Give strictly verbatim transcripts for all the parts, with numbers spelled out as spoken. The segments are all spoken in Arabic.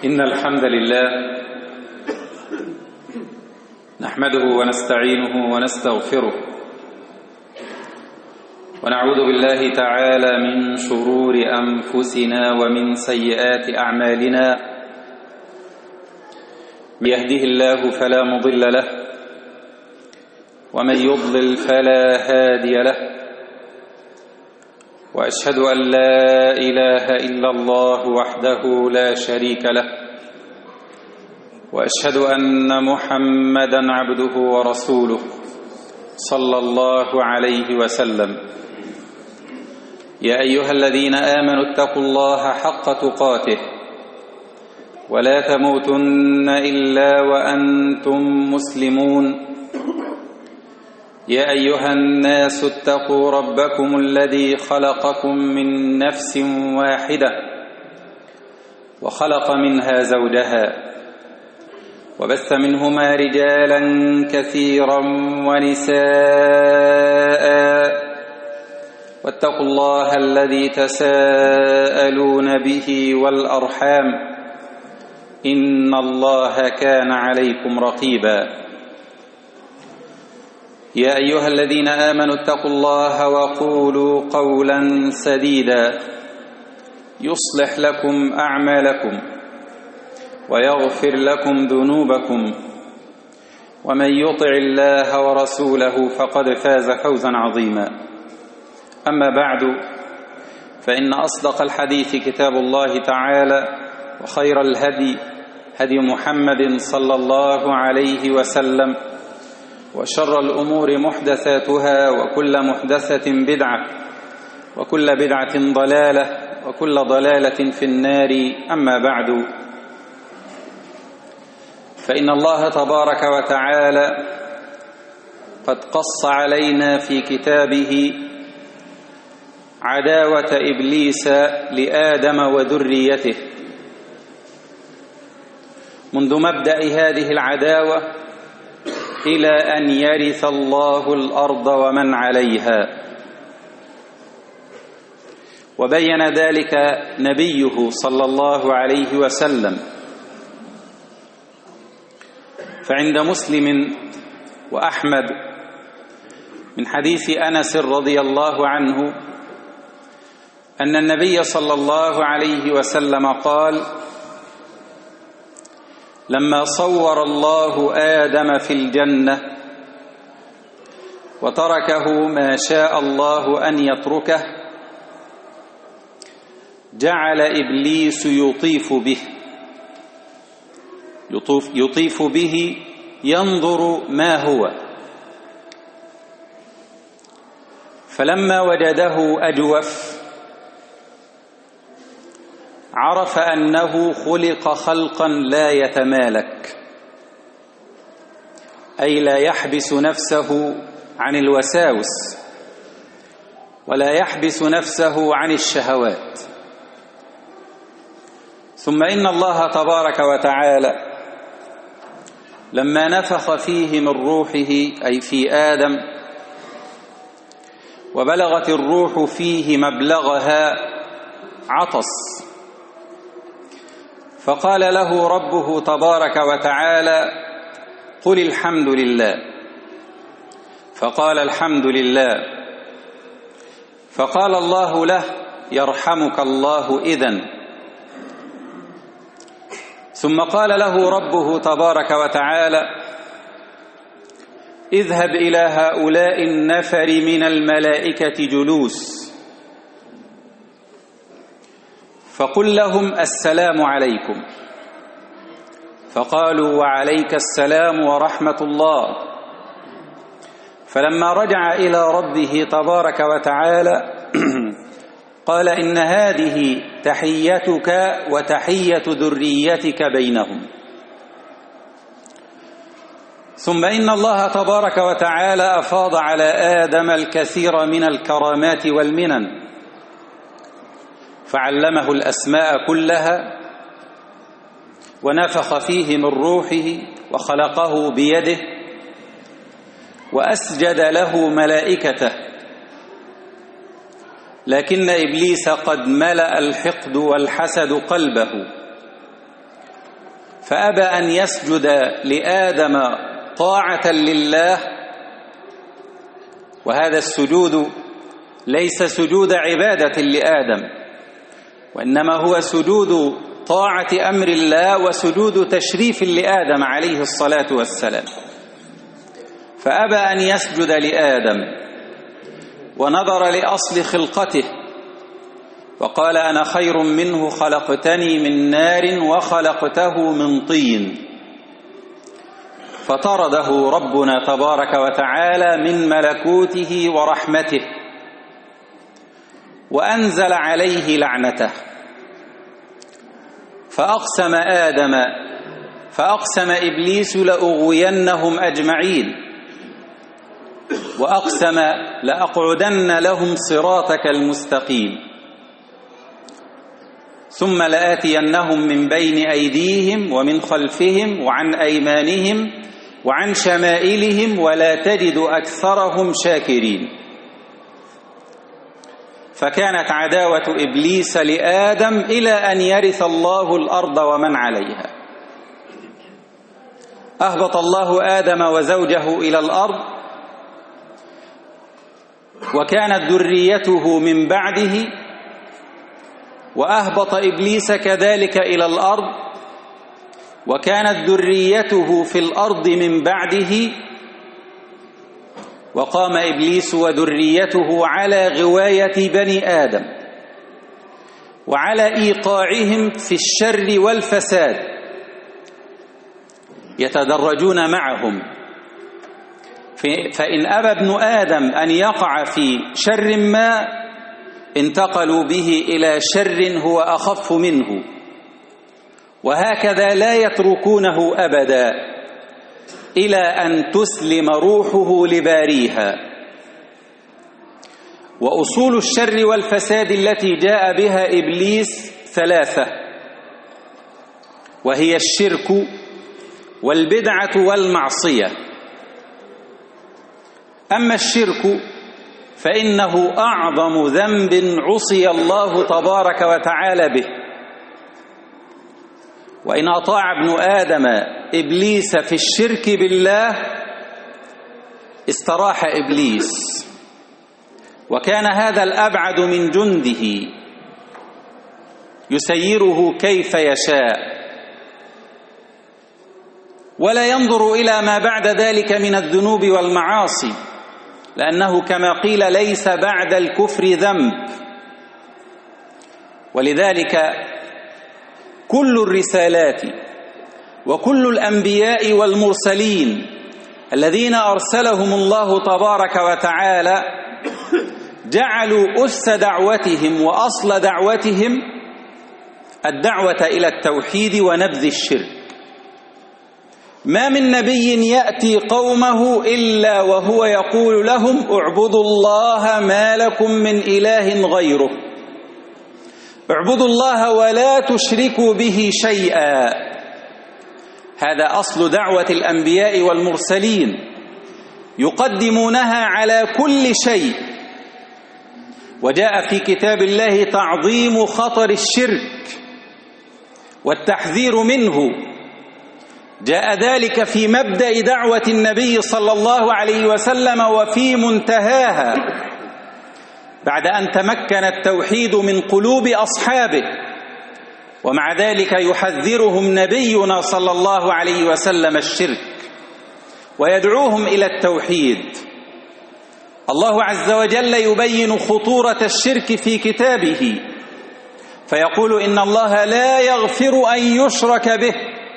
إن الحمد لله نحمده ونستعينه ونستغفره ونعوذ بالله تعالى من شرور أنفسنا ومن سيئات أعمالنا. من يهده الله فلا مضل له ومن يضلل فلا هادي له، وأشهد أن لا إله إلا الله وحده لا شريك له، وأشهد أن محمدًا عبده ورسوله صلى الله عليه وسلم. يا أيها الذين آمنوا اتقوا الله حق تقاته ولا تموتن إلا وأنتم مسلمون. يا أيها الناس اتقوا ربكم الذي خلقكم من نفس واحدة وخلق منها زوجها وبث منهما رجالا كثيرا ونساء، واتقوا الله الذي تساءلون به والأرحام إن الله كان عليكم رقيبا. يا أيها الذين آمنوا اتقوا الله وقولوا قولا سديدا يصلح لكم أعمالكم ويغفر لكم ذنوبكم، ومن يطع الله ورسوله فقد فاز فوزا عظيما. أما بعد، فإن أصدق الحديث كتاب الله تعالى، وخير الهدي هدي محمد صلى الله عليه وسلم، وشر الأمور محدثاتها، وكل محدثة بدعة، وكل بدعة ضلالة، وكل ضلالة في النار. أما بعد، فإن الله تبارك وتعالى قد قص علينا في كتابه عداوة إبليس لآدم وذريته منذ مبدأ هذه العداوة إلى أن يرث الله الأرض ومن عليها، وبين ذلك نبيه صلى الله عليه وسلم. فعند مسلم وأحمد من حديث أنس رضي الله عنه أن النبي صلى الله عليه وسلم قال: لما صور الله آدم في الجنة وتركه ما شاء الله أن يتركه، جعل إبليس يطيف به يطيف, يطيف به ينظر ما هو، فلما وجده أجوف عرف أنه خلق خلقا لا يتمالك، أي لا يحبس نفسه عن الوساوس ولا يحبس نفسه عن الشهوات. ثم إن الله تبارك وتعالى لما نفخ فيه من روحه، أي في آدم، وبلغت الروح فيه مبلغها، عطس، فقال له ربه تبارك وتعالى: قل الحمد لله. فقال: الحمد لله. فقال الله له: يرحمك الله إذن. ثم قال له ربه تبارك وتعالى: اذهب إلى هؤلاء النفر من الملائكة جلوس فقل لهم السلام عليكم. فقالوا: وعليك السلام ورحمة الله. فلما رجع إلى ربه تبارك وتعالى قال: إن هذه تحيتك وتحية ذريتك بينهم. ثم إن الله تبارك وتعالى أفاض على آدم الكثير من الكرامات والمنن، فعلمه الأسماء كلها، ونفخ فيه من روحه، وخلقه بيده، وأسجد له ملائكته. لكن إبليس قد ملأ الحقد والحسد قلبه، فأبى أن يسجد لآدم طاعة لله، وهذا السجود ليس سجود عبادة لآدم، وإنما هو سجود طاعة أمر الله وسجود تشريف لآدم عليه الصلاة والسلام. فأبى أن يسجد لآدم ونظر لأصل خلقته وقال: أنا خير منه، خلقتني من نار وخلقته من طين. فطرده ربنا تبارك وتعالى من ملكوته ورحمته وأنزل عليه لعنته. فأقسم آدم فأقسم إبليس لأغوينهم أجمعين، وأقسم لأقعدن لهم صراطك المستقيم، ثم لآتينهم من بين أيديهم ومن خلفهم وعن أيمانهم وعن شمائلهم ولا تجد أكثرهم شاكرين. فكانت عداوة إبليس لآدم إلى أن يرث الله الأرض ومن عليها. أهبط الله آدم وزوجه إلى الأرض، وكانت ذريته من بعده، وأهبط إبليس كذلك إلى الأرض، وكانت ذريته في الأرض من بعده. وقام إبليس وذريته على غواية بني آدم وعلى إيقاعهم في الشر والفساد، يتدرجون معهم، فإن أبى ابن آدم أن يقع في شر ما انتقلوا به إلى شر هو أخف منه، وهكذا لا يتركونه أبدا إلى أن تسلم روحه لباريها. وأصول الشر والفساد التي جاء بها إبليس ثلاثة، وهي الشرك والبدعة والمعصية. أما الشرك فإنه أعظم ذنب عصي الله تبارك وتعالى به، وإن أطاع ابن آدم إبليس في الشرك بالله استراح إبليس، وكان هذا الأبعد من جنده يسيره كيف يشاء، ولا ينظر إلى ما بعد ذلك من الذنوب والمعاصي، لأنه كما قيل ليس بعد الكفر ذنب. ولذلك كل الرسالات وكل الأنبياء والمرسلين الذين أرسلهم الله تبارك وتعالى جعلوا أس دعوتهم وأصل دعوتهم الدعوة إلى التوحيد ونبذ الشرك. ما من نبي يأتي قومه إلا وهو يقول لهم: اعبدوا الله ما لكم من إله غيره، اعبدوا الله ولا تشركوا به شيئا. هذا أصل دعوة الأنبياء والمرسلين، يقدمونها على كل شيء. وجاء في كتاب الله تعظيم خطر الشرك والتحذير منه، جاء ذلك في مبدأ دعوة النبي صلى الله عليه وسلم وفي منتهاها، بعد أن تمكن التوحيد من قلوب أصحابه، ومع ذلك يحذرهم نبينا صلى الله عليه وسلم الشرك ويدعوهم إلى التوحيد. الله عز وجل يبين خطورة الشرك في كتابه فيقول: إن الله لا يغفر أن يشرك به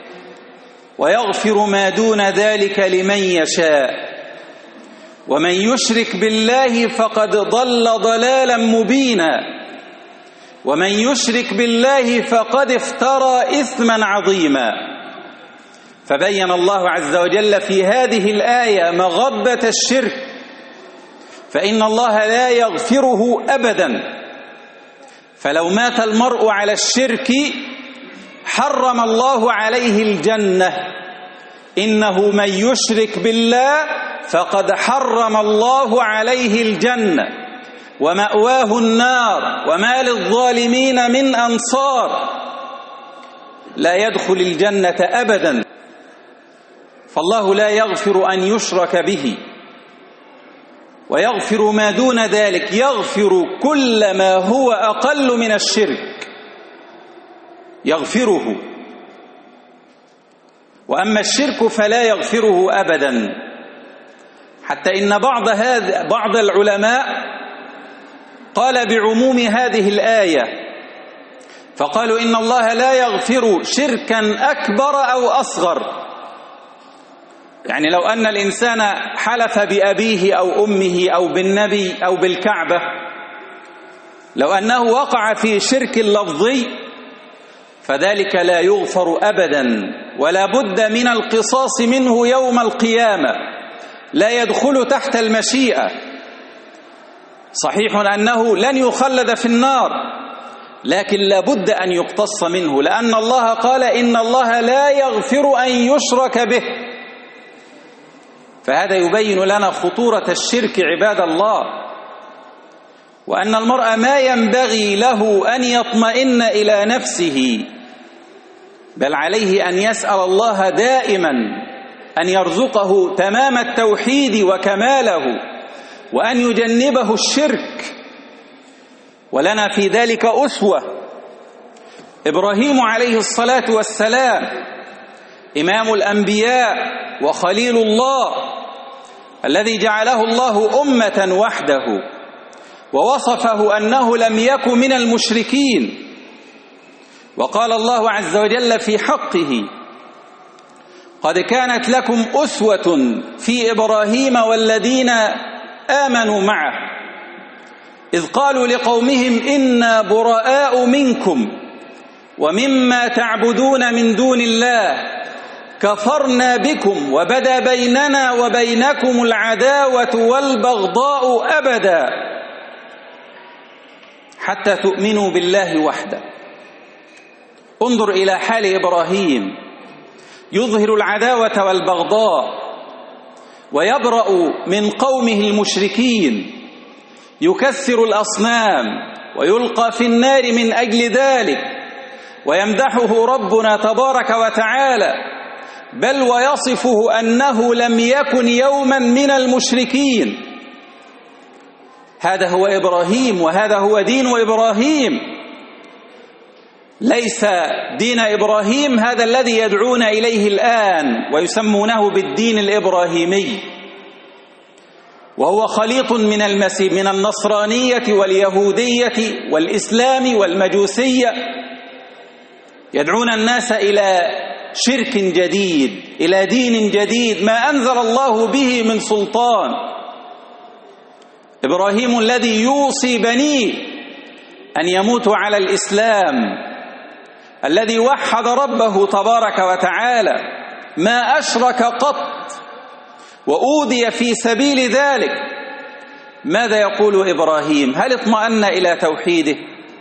ويغفر ما دون ذلك لمن يشاء، ومن يشرك بالله فقد ضل ضلالا مبينا، ومن يشرك بالله فقد افترى إثما عظيما. فبين الله عز وجل في هذه الآية مغبة الشرك، فإن الله لا يغفره أبدا. فلو مات المرء على الشرك حرم الله عليه الجنة، إنه من يشرك بالله فقد حرم الله عليه الجنة ومأواه النار وما للظالمين من أنصار. لا يدخل الجنة أبدا، فالله لا يغفر أن يشرك به ويغفر ما دون ذلك، يغفر كل ما هو أقل من الشرك يغفره، وأما الشرك فلا يغفره أبدا. حتى إن بعض هذا بعض العلماء قال بعموم هذه الآية، فقالوا إن الله لا يغفر شركا أكبر أو أصغر. يعني لو أن الإنسان حلف بأبيه أو أمه أو بالنبي أو بالكعبة، لو أنه وقع في شرك لفظي فذلك لا يغفر أبدا، ولا بد من القصاص منه يوم القيامة، لا يدخل تحت المشيئة. صحيح أنه لن يخلد في النار، لكن لا بد أن يقتص منه، لأن الله قال إن الله لا يغفر أن يشرك به. فهذا يبين لنا خطورة الشرك عباد الله، وأن المرء ما ينبغي له أن يطمئن إلى نفسه، بل عليه أن يسأل الله دائما أن يرزقه تمام التوحيد وكماله، وأن يجنبه الشرك. ولنا في ذلك أسوة. إبراهيم عليه الصلاة والسلام إمام الأنبياء وخليل الله، الذي جعله الله أمة وحده، ووصفه أنه لم يكن من المشركين. وقال الله عز وجل في حقه: قد كانت لكم أسوة في إبراهيم والذين آمنوا معه إذ قالوا لقومهم إنا براء منكم ومما تعبدون من دون الله كفرنا بكم وبدا بيننا وبينكم العداوة والبغضاء أبدا حتى تؤمنوا بالله وحده. انظر إلى حال إبراهيم، يظهر العداوة والبغضاء ويبرأ من قومه المشركين، يكسر الأصنام ويلقى في النار من أجل ذلك، ويمدحه ربنا تبارك وتعالى، بل ويصفه أنه لم يكن يوما من المشركين. هذا هو إبراهيم، وهذا هو دين إبراهيم. ليس دين إبراهيم هذا الذي يدعون إليه الآن ويسمونه بالدين الإبراهيمي، وهو خليط من المسيح من النصرانية واليهودية والإسلام والمجوسية، يدعون الناس إلى شرك جديد، إلى دين جديد ما أنزل الله به من سلطان. إبراهيم الذي يوصي بنيه أن يموتوا على الإسلام، الذي وحد ربه تبارك وتعالى، ما أشرك قط وأوذي في سبيل ذلك. ماذا يقول إبراهيم؟ هل اطمأن إلى توحيده؟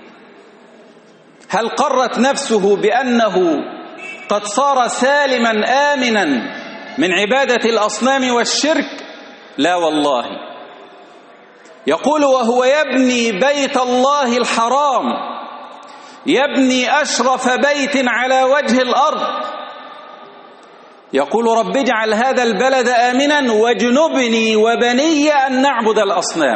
هل قرت نفسه بأنه قد صار سالما آمنا من عبادة الأصنام والشرك؟ لا والله. يقول وهو يبني بيت الله الحرام، يبني أشرف بيت على وجه الأرض، يقول رب اجعل هذا البلد آمنا واجنبني وبني أن نعبد الأصنام.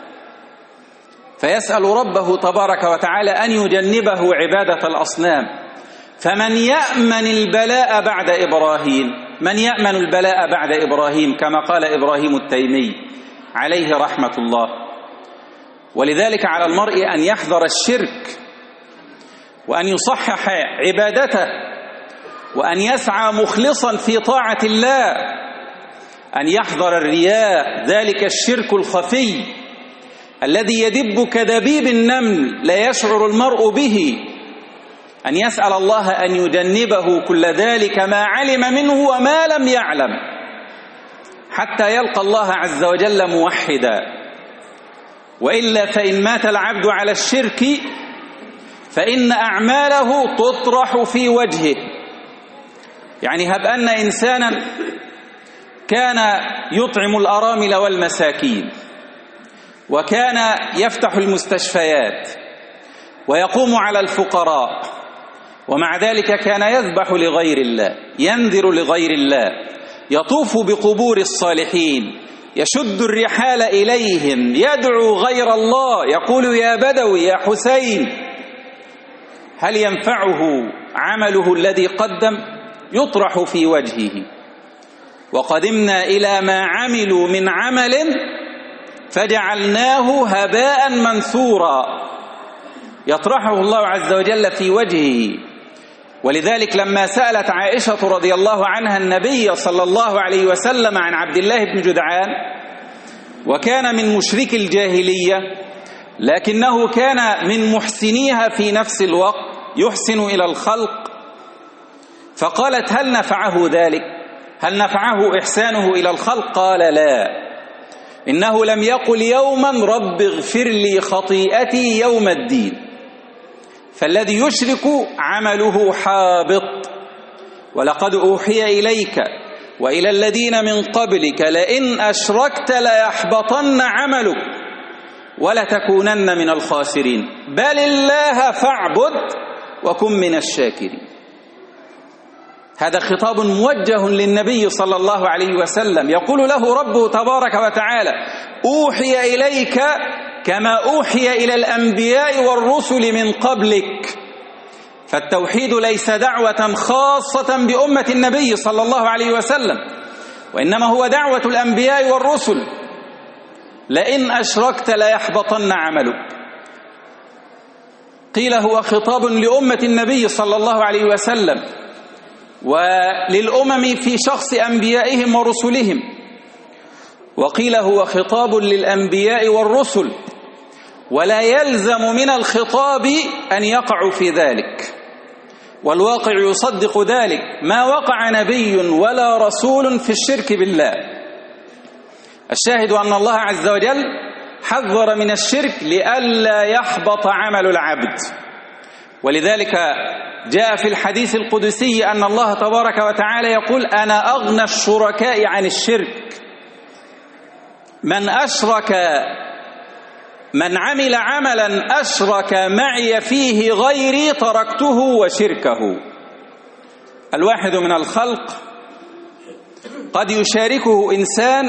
فيسأل ربه تبارك وتعالى أن يجنبه عبادة الأصنام. فمن يأمن البلاء بعد إبراهيم؟ من يأمن البلاء بعد إبراهيم؟ كما قال إبراهيم التيمي عليه رحمة الله. ولذلك على المرء أن يحذر الشرك، وأن يصحح عبادته، وأن يسعى مخلصا في طاعة الله، أن يحذر الرياء، ذلك الشرك الخفي الذي يدب كدبيب النمل لا يشعر المرء به، أن يسأل الله أن يجنبه كل ذلك ما علم منه وما لم يعلم، حتى يلقى الله عز وجل موحدا. وإلا فإن مات العبد على الشرك فإن أعماله تطرح في وجهه. يعني هب أن إنسانا كان يطعم الأرامل والمساكين، وكان يفتح المستشفيات ويقوم على الفقراء ومع ذلك كان يذبح لغير الله، ينذر لغير الله، يطوف بقبور الصالحين، يشد الرحال إليهم، يدعو غير الله، يقول يا بدوي يا حسين. هل ينفعه عمله الذي قدم؟ يطرح في وجهه. وقدمنا إلى ما عملوا من عمل فجعلناه هباء منثورا، يطرحه الله عز وجل في وجهه. ولذلك لما سألت عائشة رضي الله عنها النبي صلى الله عليه وسلم عن عبد الله بن جدعان، وكان من مشرك الجاهلية لكنه كان من محسنيها في نفس الوقت، يحسن إلى الخلق، فقالت هل نفعه ذلك؟ هل نفعه إحسانه إلى الخلق؟ قال لا، إنه لم يقل يوما رب اغفر لي خطيئتي يوم الدين. فالذي يشرك عمله حابط. ولقد أوحي إليك وإلى الذين من قبلك لئن أشركت ليحبطن عملك ولتكونن من الخاسرين بل الله فاعبد وكن من الشاكرين. هذا خطاب موجه للنبي صلى الله عليه وسلم، يقول له ربه تبارك وتعالى أوحي إليك كما أوحي إلى الأنبياء والرسل من قبلك. فالتوحيد ليس دعوة خاصة بأمة النبي صلى الله عليه وسلم، وإنما هو دعوة الأنبياء والرسل. لئن أشركت ليحبطن عملك. قيل هو خطاب لأمة النبي صلى الله عليه وسلم وللأمم في شخص أنبيائهم ورسلهم، وقيل هو خطاب للأنبياء والرسل، ولا يلزم من الخطاب أن يقعوا في ذلك، والواقع يصدق ذلك. ما وقع نبي ولا رسول في الشرك بالله. الشاهد أن الله عز وجل حذر من الشرك لئلا يحبط عمل العبد. ولذلك جاء في الحديث القدسي أن الله تبارك وتعالى يقول أنا أغنى الشركاء عن الشرك. من أشرك من عمل عملا أشرك معي فيه غيري تركته وشركه. الواحد من الخلق قد يشاركه إنسان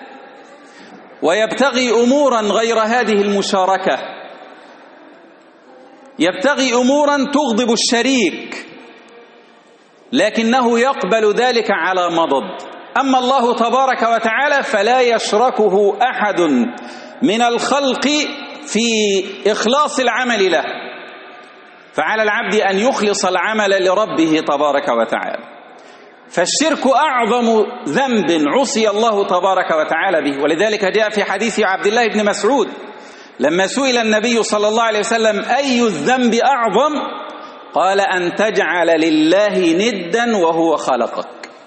ويبتغي أمورا غير هذه المشاركة، يبتغي أمورا تغضب الشريك، لكنه يقبل ذلك على مضض. أما الله تبارك وتعالى فلا يشركه أحد من الخلق في إخلاص العمل له، فعلى العبد أن يخلص العمل لربه تبارك وتعالى. فالشرك أعظم ذنب عصي الله تبارك وتعالى به. ولذلك جاء في حديث عبد الله بن مسعود لما سئل النبي صلى الله عليه وسلم أي الذنب أعظم؟ قال أن تجعل لله ندا وهو خلقك.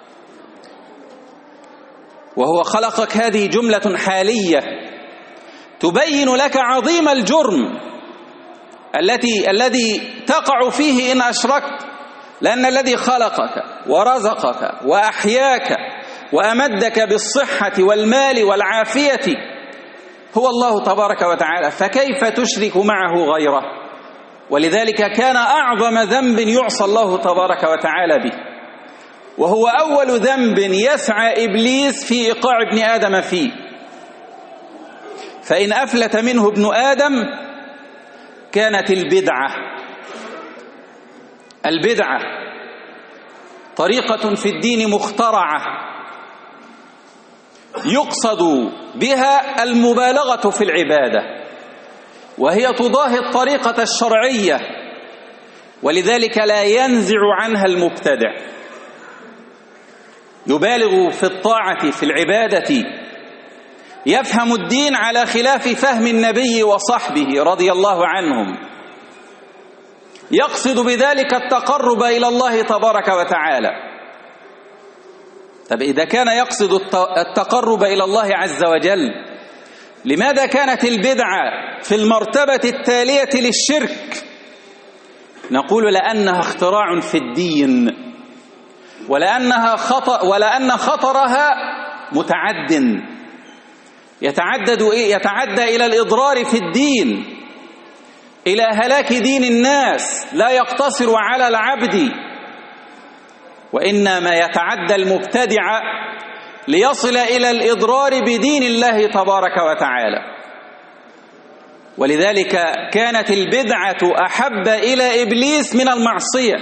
وهو خلقك هذه جملة حالية تبين لك عظيم الجرم التي الذي تقع فيه إن أشركت، لأن الذي خلقك ورزقك وأحياك وأمدك بالصحة والمال والعافية هو الله تبارك وتعالى، فكيف تشرك معه غيره؟ ولذلك كان أعظم ذنب يعصى الله تبارك وتعالى به، وهو أول ذنب يسعى إبليس في إيقاع ابن آدم فيه. فإن أفلت منه ابن آدم كانت البدعة. البدعة طريقة في الدين مخترعة يقصد بها المبالغة في العبادة، وهي تضاهي الطريقة الشرعية، ولذلك لا ينزع عنها المبتدع. يبالغ في الطاعة في العبادة، يفهم الدين على خلاف فهم النبي وصحبه رضي الله عنهم، يقصد بذلك التقرب إلى الله تبارك وتعالى. طب إذا كان يقصد التقرب إلى الله عز وجل، لماذا كانت البدعة في المرتبة التالية للشرك؟ نقول لأنها اختراع في الدين، ولأنها خطأ ولأن خطرها متعد، يتعدد إيه؟ يتعدى إلى الإضرار في الدين. إلى هلاك دين الناس لا يقتصر على العبد، وإنما يتعدى المبتدع ليصل إلى الإضرار بدين الله تبارك وتعالى. ولذلك كانت البدعة أحب إلى إبليس من المعصية،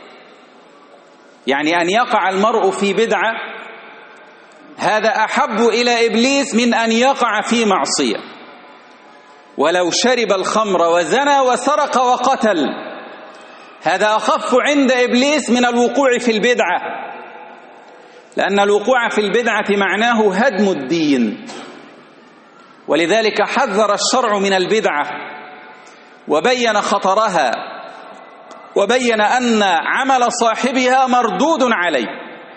يعني أن يقع المرء في بدعة هذا أحب إلى إبليس من أن يقع في معصية. ولو شرب الخمر وزنى وسرق وقتل هذا أخف عند إبليس من الوقوع في البدعة، لأن الوقوع في البدعة معناه هدم الدين. ولذلك حذر الشرع من البدعة وبين خطرها، وبين أن عمل صاحبها مردود عليه،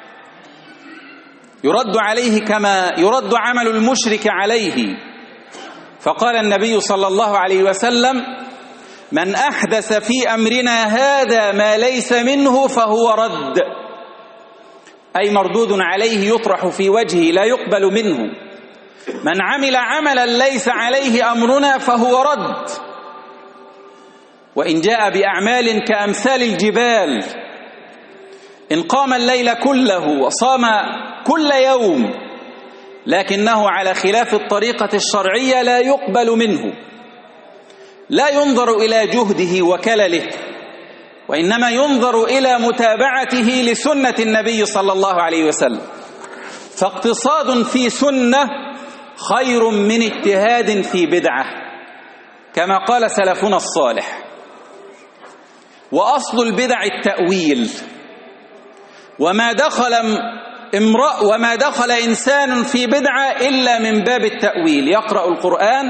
يرد عليه كما يرد عمل المشرك عليه. فقال النبي صلى الله عليه وسلم: من أحدث في أمرنا هذا ما ليس منه فهو رد، أي مردود عليه، يطرح في وجهه لا يقبل منه. من عمل عملا ليس عليه أمرنا فهو رد، وإن جاء بأعمال كأمثال الجبال، إن قام الليل كله وصام كل يوم لكنه على خلاف الطريقة الشرعية لا يقبل منه، لا ينظر إلى جهده وكلله، وإنما ينظر إلى متابعته لسنة النبي صلى الله عليه وسلم. فاقتصاد في سنة خير من اجتهاد في بدعة، كما قال سلفنا الصالح. وأصل البدع التأويل، وما دخل امرأ وما دخل إنسان في بدعة إلا من باب التأويل، يقرأ القرآن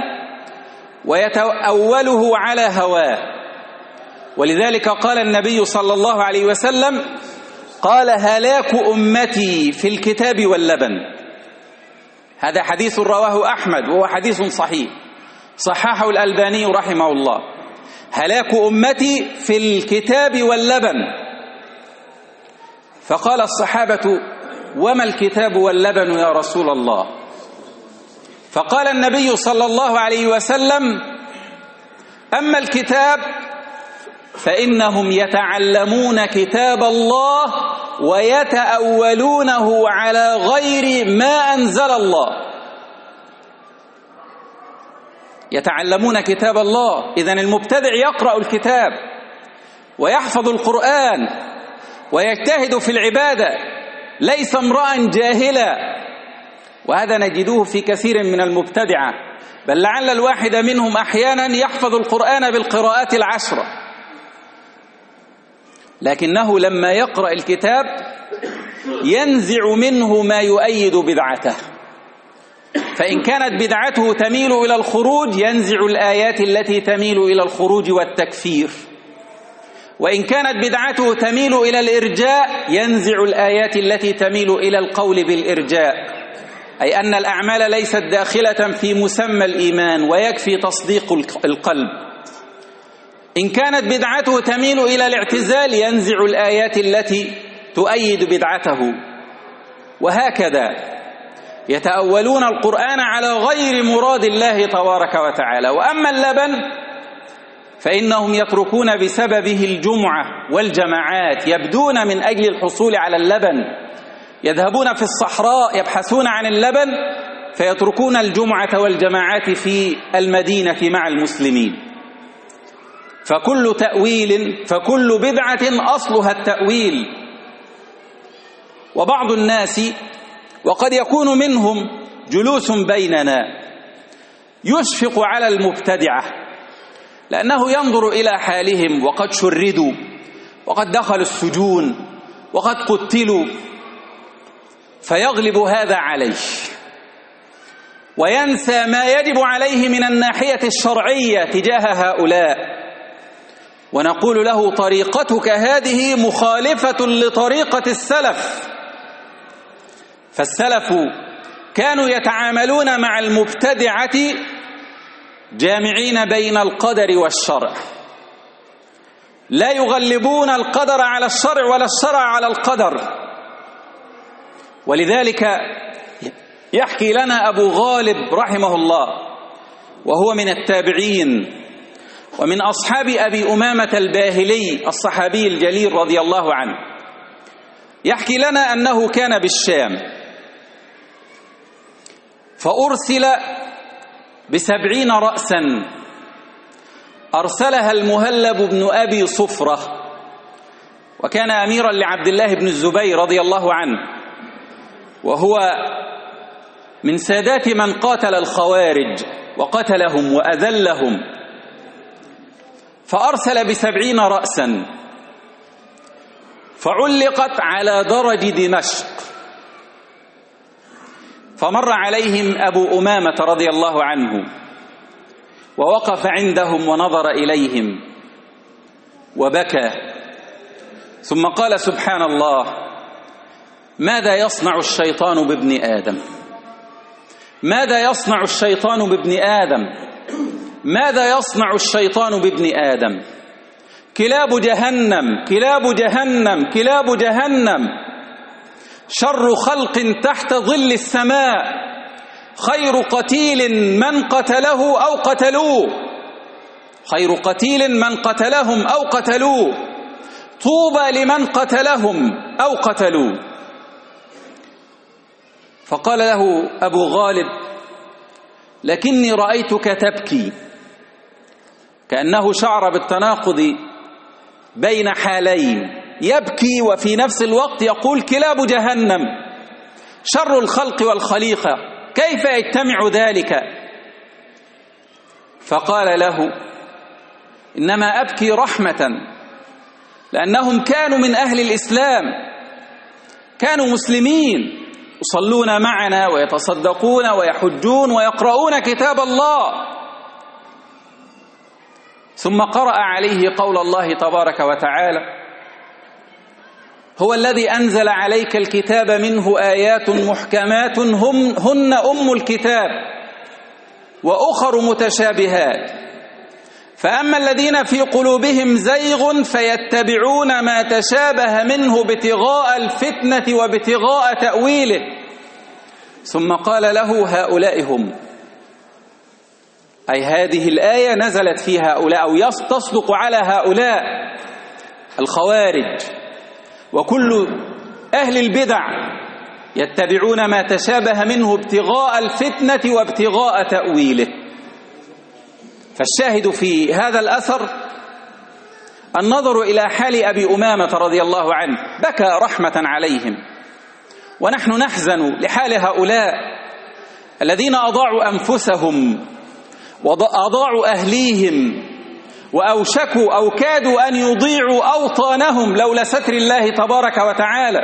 ويتأوله على هواه. ولذلك قال النبي صلى الله عليه وسلم: قال: هلاك أمتي في الكتاب واللبن. هذا حديث رواه أحمد وهو حديث صحيح، صححه الألباني رحمه الله. هلاك أمتي في الكتاب واللبن. فقال الصحابة: وما الكتاب واللبن يا رسول الله؟ فقال النبي صلى الله عليه وسلم: أما الكتاب فإنهم يتعلمون كتاب الله ويتأولونه على غير ما أنزل الله. يتعلمون كتاب الله، إذن المبتدع يقرأ الكتاب ويحفظ القرآن ويجتهد في العبادة، ليس امرأ جاهلا. وهذا نجدوه في كثير من المبتدعة، بل لعل الواحد منهم أحيانا يحفظ القرآن بالقراءات العشرة، لكنه لما يقرأ الكتاب ينزع منه ما يؤيد بدعته. فإن كانت بدعته تميل إلى الخروج ينزع الآيات التي تميل إلى الخروج والتكفير، وإن كانت بدعته تميل إلى الإرجاء ينزع الآيات التي تميل إلى القول بالإرجاء، أي أن الأعمال ليست داخلة في مسمى الإيمان ويكفي تصديق القلب. إن كانت بدعته تميل إلى الاعتزال ينزع الآيات التي تؤيد بدعته، وهكذا يتأولون القرآن على غير مراد الله تبارك وتعالى. وأما اللبن فإنهم يتركون بسببه الجمعة والجماعات، يبدون من أجل الحصول على اللبن، يذهبون في الصحراء يبحثون عن اللبن فيتركون الجمعة والجماعات في المدينة مع المسلمين. فكل تأويل فكل بدعة أصلها التأويل. وبعض الناس وقد يكون منهم جلوس بيننا يشفق على المبتدعة، لأنه ينظر إلى حالهم وقد شردوا وقد دخلوا السجون وقد قتلوا، فيغلب هذا عليه وينسى ما يجب عليه من الناحية الشرعية تجاه هؤلاء. ونقول له: طريقتك هذه مخالفة لطريقة السلف. فالسلف كانوا يتعاملون مع المبتدعة جامعين بين القدر والشرع، لا يغلبون القدر على الشرع ولا الشرع على القدر. ولذلك يحكي لنا أبو غالب رحمه الله وهو من التابعين، ومن أصحاب أبي أمامة الباهلي الصحابي الجليل رضي الله عنه، يحكي لنا أنه كان بالشام فأرسل بسبعين رأسا، أرسلها المهلب بن أبي صفرة، وكان أميرا لعبد الله بن الزبير رضي الله عنه، وهو من سادات من قاتل الخوارج وقتلهم وأذلهم، فأرسل بسبعين رأسا فعلقت على درج دمشق، فمر عليهم أبو أمامة رضي الله عنه ووقف عندهم ونظر إليهم وبكى، ثم قال: سبحان الله، ماذا يصنع الشيطان بابن آدم؟ ماذا يصنع الشيطان بابن آدم؟ ماذا يصنع الشيطان بابن آدم؟ كلاب جهنم، كلاب جهنم، كلاب جهنم، شر خلق تحت ظل السماء، خير قتيل من قتله أو قتلوه، خير قتيل من قتلهم أو قتلوه، طوبى لمن قتلهم أو قتلوه. فقال له أبو غالب: لكني رأيتك تبكي، كأنه شعر بالتناقض بين حالين، يبكي وفي نفس الوقت يقول كلاب جهنم شر الخلق والخليقة، كيف يجتمع ذلك؟ فقال له: إنما أبكي رحمة، لأنهم كانوا من أهل الإسلام، كانوا مسلمين يصلون معنا ويتصدقون ويحجون ويقرؤون كتاب الله. ثم قرأ عليه قول الله تبارك وتعالى: هو الذي أنزل عليك الكتاب منه آيات محكمات هم هن أم الكتاب وأخر متشابهات، فأما الذين في قلوبهم زيغ فيتبعون ما تشابه منه ابتغاء الفتنة وابتغاء تأويله. ثم قال له: هؤلاء هم، أي هذه الآية نزلت في هؤلاء أو تصدق على هؤلاء الخوارج وكل أهل البدع، يتبعون ما تشابه منه ابتغاء الفتنة وابتغاء تأويله. فالشاهد في هذا الأثر النظر إلى حال أبي أمامة رضي الله عنه، بكى رحمة عليهم، ونحن نحزن لحال هؤلاء الذين أضاعوا أنفسهم وأضاعوا أهليهم وأوشكوا أو كادوا أن يضيعوا أوطانهم لولا ستر الله تبارك وتعالى.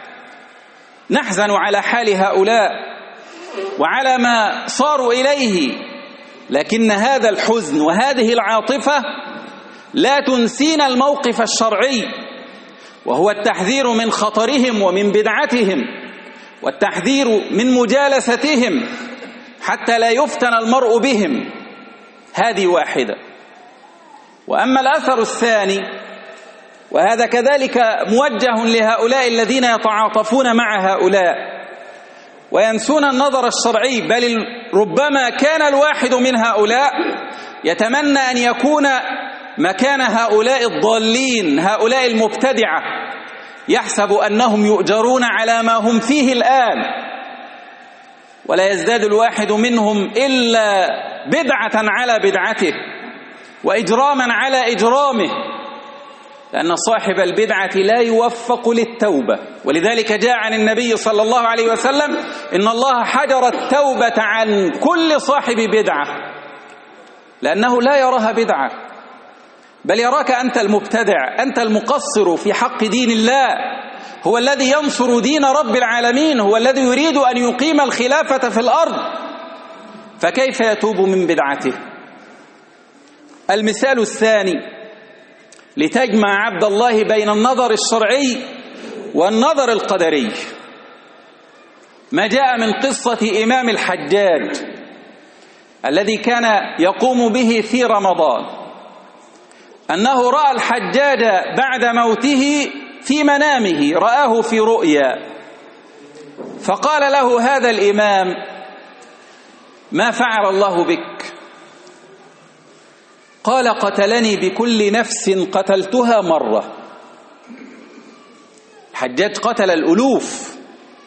نحزن على حال هؤلاء وعلى ما صاروا إليه، لكن هذا الحزن وهذه العاطفة لا تنسينا الموقف الشرعي، وهو التحذير من خطرهم ومن بدعتهم، والتحذير من مجالستهم حتى لا يفتن المرء بهم. هذه واحدة. وأما الأثر الثاني، وهذا كذلك موجه لهؤلاء الذين يتعاطفون مع هؤلاء وينسون النظر الشرعي، بل ربما كان الواحد من هؤلاء يتمنى أن يكون مكان هؤلاء الضالين، هؤلاء المبتدعة، يحسب أنهم يؤجرون على ما هم فيه الآن، ولا يزداد الواحد منهم إلا بدعة على بدعته وإجراما على إجرامه، لأن صاحب البدعة لا يوفق للتوبة. ولذلك جاء عن النبي صلى الله عليه وسلم: إن الله حجر التوبة عن كل صاحب بدعة، لأنه لا يراها بدعة، بل يراك أنت المبتدع، أنت المقصر في حق دين الله. هو الذي ينصر دين رب العالمين، هو الذي يريد أن يقيم الخلافة في الأرض، فكيف يتوب من بدعته؟ المثال الثاني لتجمع عبد الله بين النظر الشرعي والنظر القدري، ما جاء من قصة إمام الحجاج الذي كان يقوم به في رمضان، أنه رأى الحجاج بعد موته في منامه، رآه في رؤيا، فقال له هذا الإمام: ما فعل الله بك؟ قال قتلني بكل نفس قتلتها مرة. الحجاج قتل الألوف،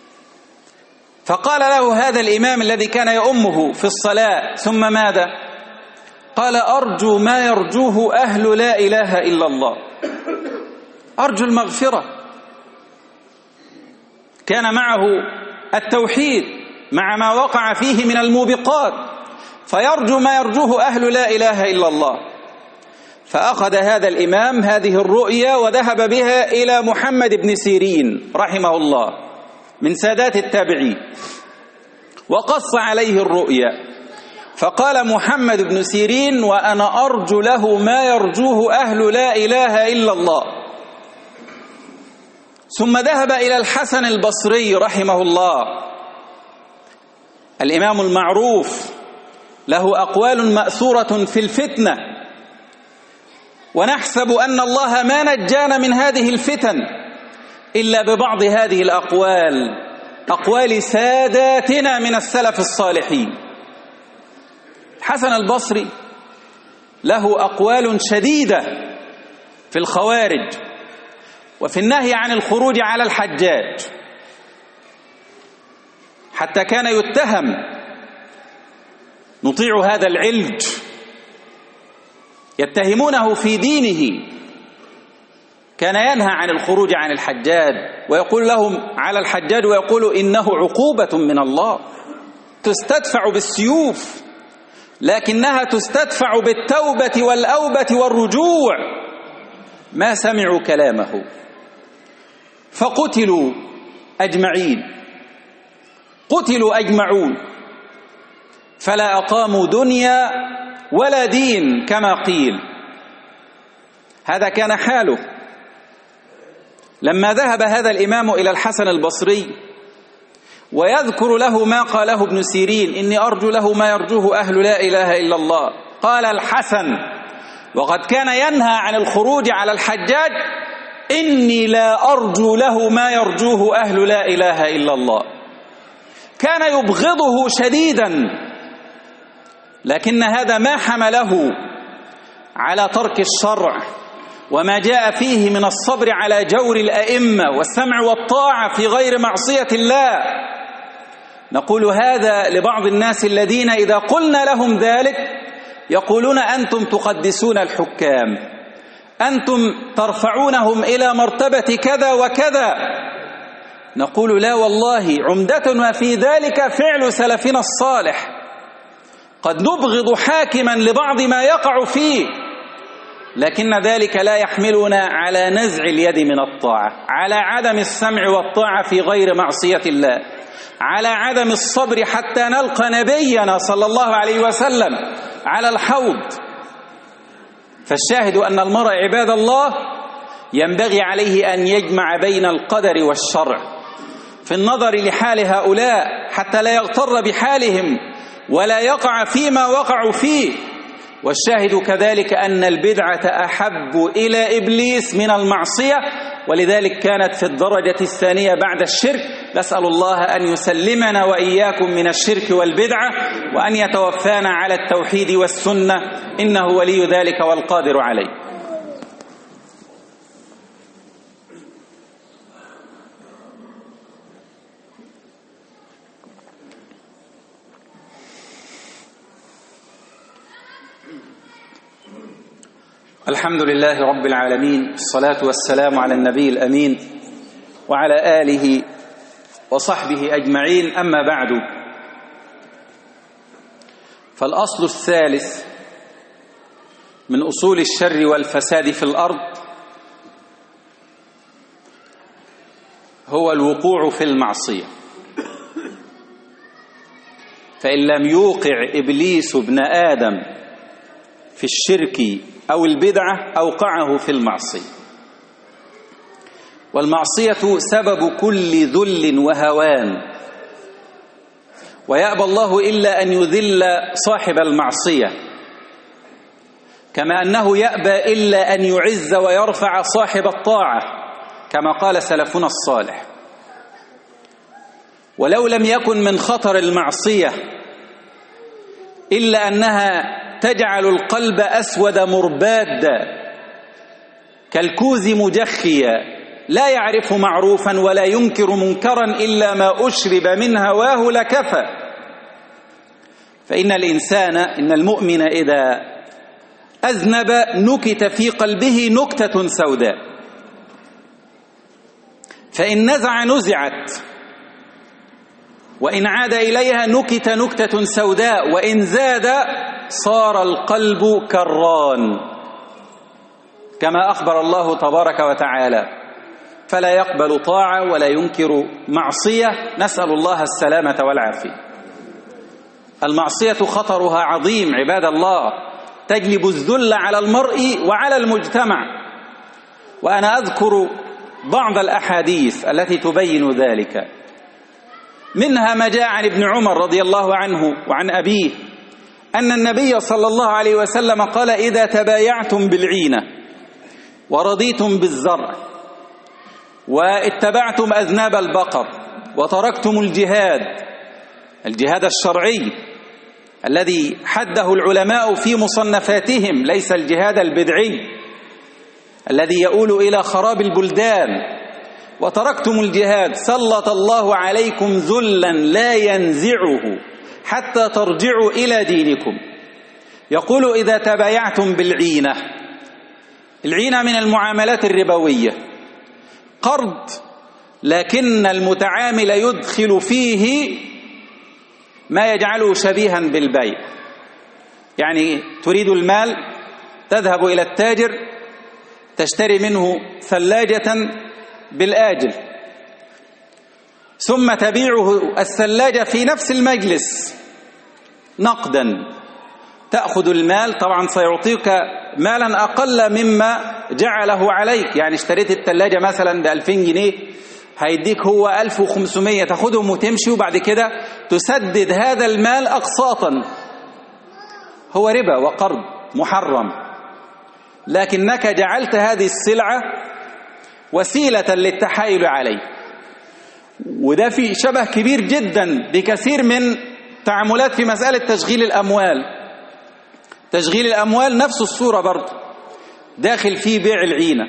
فقال له هذا الإمام الذي كان يؤمه في الصلاة ثم ماذا؟ قال أرجو ما يرجوه أهل لا إله إلا الله، أرجو المغفرة. كان معه التوحيد مع ما وقع فيه من الموبقات، فيرجو ما يرجوه أهل لا إله إلا الله. فأخذ هذا الإمام هذه الرؤيا وذهب بها إلى محمد بن سيرين رحمه الله من سادات التابعين، وقص عليه الرؤيا، فقال محمد بن سيرين وأنا أرجو له ما يرجوه أهل لا إله إلا الله. ثم ذهب إلى الحسن البصري رحمه الله، الإمام المعروف له أقوال مأثورة في الفتنة، ونحسب أن الله ما نجانا من هذه الفتن إلا ببعض هذه الأقوال، أقوال ساداتنا من السلف الصالحين. الحسن البصري له أقوال شديدة في الخوارج وفي النهي عن الخروج على الحجاج، حتى كان يتهم نطيع هذا العلج، يتهمونه في دينه، كان ينهى عن الخروج عن الحجاج ويقول لهم على الحجاج ويقول إنه عقوبة من الله تستدفع بالسيوف، لكنها تستدفع بالتوبة والأوبة والرجوع. ما سمعوا كلامه فقتلوا أجمعين، قتلوا أجمعون، فلا أقاموا دنيا ولا دين كما قيل. هذا كان حاله لما ذهب هذا الإمام إلى الحسن البصري ويذكر له ما قاله ابن سيرين إني أرجو له ما يرجوه أهل لا إله إلا الله. قال الحسن وقد كان ينهى عن الخروج على الحجاج إني لا أرجو له ما يرجوه أهل لا إله إلا الله. كان يبغضه شديدا، لكن هذا ما حمله على ترك الشرع وما جاء فيه من الصبر على جور الأئمة والسمع والطاعة في غير معصية الله. نقول هذا لبعض الناس الذين إذا قلنا لهم ذلك يقولون أنتم تقدسون الحكام، أنتم ترفعونهم إلى مرتبة كذا وكذا. نقول لا والله، عمدتنا في ذلك فعل سلفنا الصالح. قد نبغض حاكما لبعض ما يقع فيه، لكن ذلك لا يحملنا على نزع اليد من الطاعة، على عدم السمع والطاعة في غير معصية الله، على عدم الصبر حتى نلقى نبينا صلى الله عليه وسلم على الحوض. فالشاهد أن المرء عباد الله ينبغي عليه أن يجمع بين القدر والشرع في النظر لحال هؤلاء حتى لا يغتر بحالهم ولا يقع فيما وقعوا فيه. والشاهد كذلك أن البدعة أحب إلى إبليس من المعصية، ولذلك كانت في الدرجة الثانية بعد الشرك. نسأل الله أن يسلمنا وإياكم من الشرك والبدعة، وأن يتوفانا على التوحيد والسنة، إنه ولي ذلك والقادر عليه. الحمد لله رب العالمين، الصلاة والسلام على النبي الأمين وعلى آله وصحبه أجمعين. أما بعد، فالأصل الثالث من أصول الشر والفساد في الأرض هو الوقوع في المعصية. فإن لم يوقع إبليس ابن آدم في الشرك أو البدعة أوقعه في المعصية. والمعصية سبب كل ذل وهوان، ويأبى الله إلا أن يذل صاحب المعصية، كما أنه يأبى إلا أن يعز ويرفع صاحب الطاعة، كما قال سلفنا الصالح. ولو لم يكن من خطر المعصية إلا أنها تجعل القلب أسود مربادا كالكوز مجخيا لا يعرف معروفا ولا ينكر منكرا إلا ما أشرب من هواه لكفى. فإن الإنسان إن المؤمن إذا أذنب نكت في قلبه نكتة سوداء، فإن نزع نزعت، وإن عاد إليها نكت نكتة سوداء، وإن زاد صار القلب كالران كما أخبر الله تبارك وتعالى، فلا يقبل طاعة ولا ينكر معصية، نسأل الله السلامة والعافية. المعصية خطرها عظيم عباد الله، تجلب الذل على المرء وعلى المجتمع، وأنا أذكر بعض الأحاديث التي تبين ذلك. منها ما جاء عن ابن عمر رضي الله عنه وعن أبيه أن النبي صلى الله عليه وسلم قال: إذا تبايعتم بالعينة ورضيتم بالزرع واتبعتم أذناب البقر وتركتم الجهاد الجهاد الشرعي الذي حده العلماء في مصنفاتهم، ليس الجهاد البدعي الذي يؤول إلى خراب البلدان، وتركتم الجهاد سلط الله عليكم ذلا لا ينزعه حتى ترجعوا إلى دينكم. يقول: إذا تبايعتم بالعينة، العينة من المعاملات الربوية، قرض لكن المتعامل يدخل فيه ما يجعله شبيها بالبيع. يعني تريد المال، تذهب إلى التاجر تشتري منه ثلاجة بالآجل، ثم تبيعه الثلاجة في نفس المجلس نقدا، تأخذ المال، طبعا سيعطيك مالا أقل مما جعله عليك. يعني اشتريت الثلاجة مثلا بألفين جنيه، هيديك هو ألف وخمسمية، تاخدهم وتمشي، وبعد كده تسدد هذا المال أقساطا. هو ربا وقرض محرم، لكنك جعلت هذه السلعة وسيلة للتحايل عليه. وده في شبه كبير جدا بكثير من تعاملات في مسألة تشغيل الأموال. تشغيل الأموال نفس الصورة برضه، داخل فيه بيع العينة.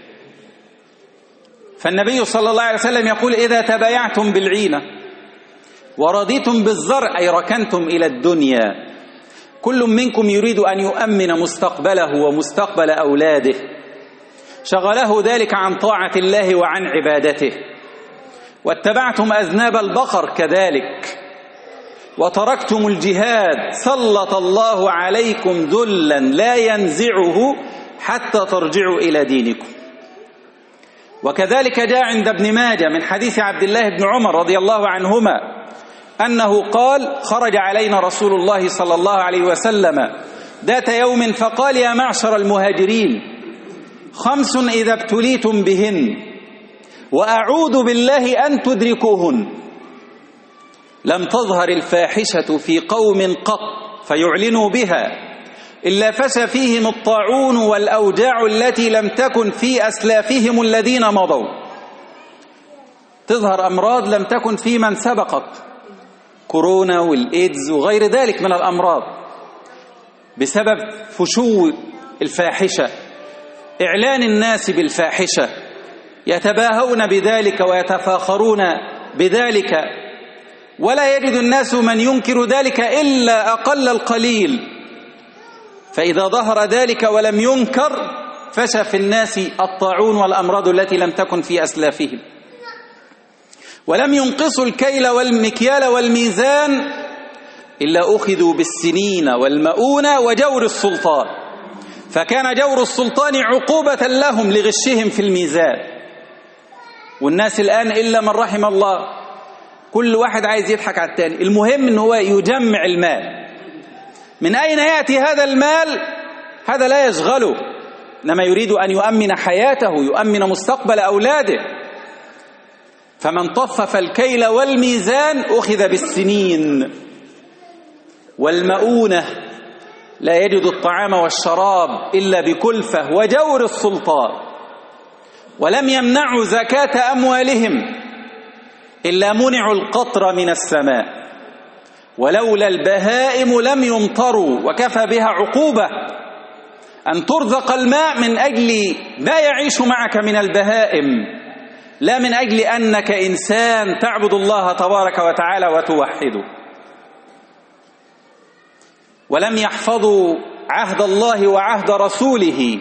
فالنبي صلى الله عليه وسلم يقول: إذا تبايعتم بالعينة ورضيتم بالزرع، أي ركنتم إلى الدنيا، كل منكم يريد أن يؤمن مستقبله ومستقبل أولاده، شغله ذلك عن طاعة الله وعن عبادته، واتبعتم أذناب البقر كذلك، وتركتم الجهاد، سلط الله عليكم ذلا لا ينزعه حتى ترجعوا إلى دينكم. وكذلك جاء عند ابن ماجه من حديث عبد الله بن عمر رضي الله عنهما أنه قال: خرج علينا رسول الله صلى الله عليه وسلم ذات يوم فقال: يا معشر المهاجرين، خمس إذا ابتليتم بهن وأعوذ بالله أن تدركوهن: لم تظهر الفاحشة في قوم قط فيعلنوا بها إلا فشى فيهم الطاعون والأوجاع التي لم تكن في أسلافهم الذين مضوا. تظهر أمراض لم تكن في من سبقت، كورونا والإيدز وغير ذلك من الأمراض، بسبب فشو الفاحشة، إعلان الناس بالفاحشة، يتباهون بذلك ويتفاخرون بذلك، ولا يجد الناس من ينكر ذلك إلا أقل القليل. فإذا ظهر ذلك ولم ينكر فشى في الناس الطاعون والأمراض التي لم تكن في أسلافهم. ولم ينقصوا الكيل والمكيال والميزان إلا أخذوا بالسنين والمؤونة وجور السلطان، فكان جور السلطان عقوبة لهم لغشهم في الميزان. والناس الآن إلا من رحم الله، كل واحد عايز يضحك على التاني، المهم أنه هو يجمع المال. من أين يأتي هذا المال؟ هذا لا يشغله، إنما يريد أن يؤمن حياته، يؤمن مستقبل أولاده. فمن طفف الكيل والميزان أخذ بالسنين والمؤونة، لا يجد الطعام والشراب إلا بكلفة وجور السلطان. ولم يمنعوا زكاة أموالهم إلا منعوا القطر من السماء. ولولا البهائم لم يمطروا، وكفى بها عقوبة أن ترزق الماء من أجل ما يعيش معك من البهائم، لا من أجل أنك إنسان تعبد الله تبارك وتعالى وتوحده. ولم يحفظوا عهد الله وعهد رسوله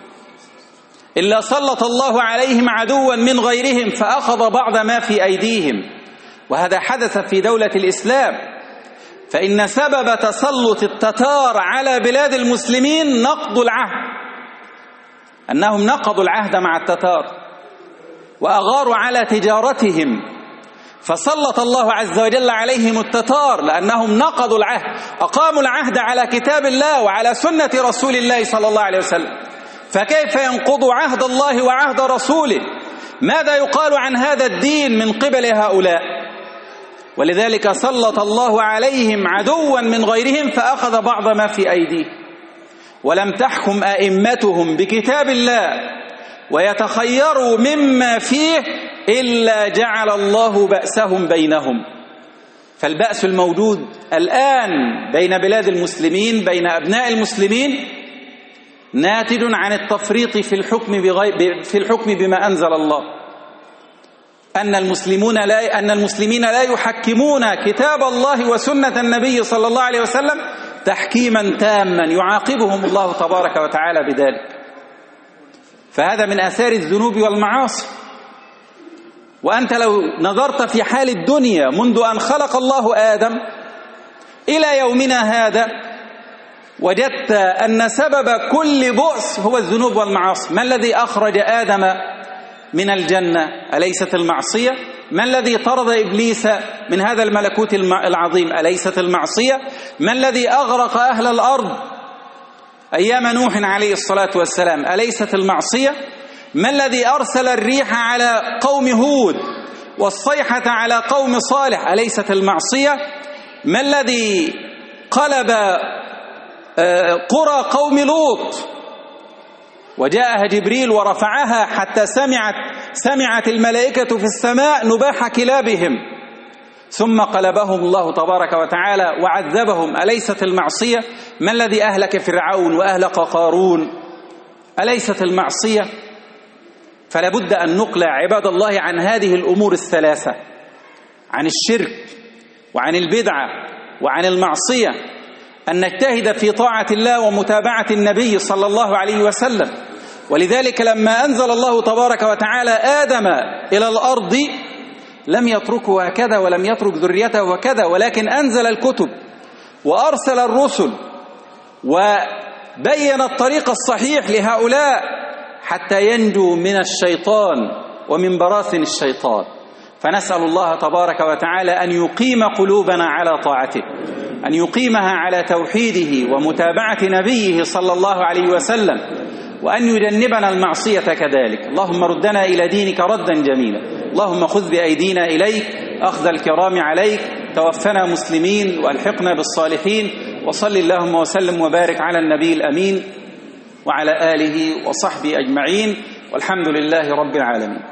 إلا سلط الله عليهم عدوا من غيرهم فأخذ بعض ما في أيديهم، وهذا حدث في دولة الإسلام. فإن سبب تسلط التتار على بلاد المسلمين نقض العهد، أنهم نقضوا العهد مع التتار وأغاروا على تجارتهم، فسلط الله عز وجل عليهم التتار لأنهم نقضوا العهد، أقاموا العهد على كتاب الله وعلى سنة رسول الله صلى الله عليه وسلم. فكيف ينقضوا عهد الله وعهد رسوله؟ ماذا يقال عن هذا الدين من قبل هؤلاء؟ ولذلك سلط الله عليهم عدوا من غيرهم فأخذ بعض ما في أيديه. ولم تحكم أئمتهم بكتاب الله ويتخيروا مما فيه إلا جعل الله بأسهم بينهم. فالبأس الموجود الآن بين بلاد المسلمين، بين أبناء المسلمين، ناتج عن التفريط في الحكم بغير في الحكم بما أنزل الله. أن المسلمون لا أن المسلمين لا يحكمون كتاب الله وسنة النبي صلى الله عليه وسلم تحكيما تاما يعاقبهم الله تبارك وتعالى بذلك. فهذا من آثار الذنوب والمعاصي. وأنت لو نظرت في حال الدنيا منذ أن خلق الله آدم إلى يومنا هذا وجدت أن سبب كل بؤس هو الذنوب والمعاصي. ما الذي أخرج آدم من الجنة؟ أليست المعصية؟ ما الذي طرد إبليس من هذا الملكوت العظيم؟ أليست المعصية؟ ما الذي أغرق أهل الأرض أيام نوح عليه الصلاة والسلام؟ أليست المعصية؟ ما الذي أرسل الريح على قوم هود والصيحة على قوم صالح؟ أليست المعصية؟ ما الذي قلب قرى قوم لوط وجاءها جبريل ورفعها حتى سمعت سمعت الملائكة في السماء نباح كلابهم ثم قلبهم الله تبارك وتعالى وعذبهم؟ أليست المعصية؟ ما الذي أهلك فرعون وأهلك قارون؟ أليست المعصية؟ فلا بد أن نقلع عباد الله عن هذه الأمور الثلاثة، عن الشرك وعن البدعة وعن المعصية، أن نجتهد في طاعة الله ومتابعة النبي صلى الله عليه وسلم. ولذلك لما أنزل الله تبارك وتعالى آدم إلى الأرض لم يتركه هكذا ولم يترك ذريته هكذا، ولكن أنزل الكتب وأرسل الرسل وبين الطريق الصحيح لهؤلاء حتى ينجوا من الشيطان ومن براثن الشيطان. فنسأل الله تبارك وتعالى أن يقيم قلوبنا على طاعته، أن يقيمها على توحيده ومتابعة نبيه صلى الله عليه وسلم، وأن يجنبنا المعصية كذلك. اللهم ردنا إلى دينك ردا جميلا، اللهم خذ بأيدينا إليك أخذ الكرام عليك، توفنا مسلمين وألحقنا بالصالحين. وصل اللهم وسلم وبارك على النبي الأمين وعلى آله وصحبه أجمعين، والحمد لله رب العالمين.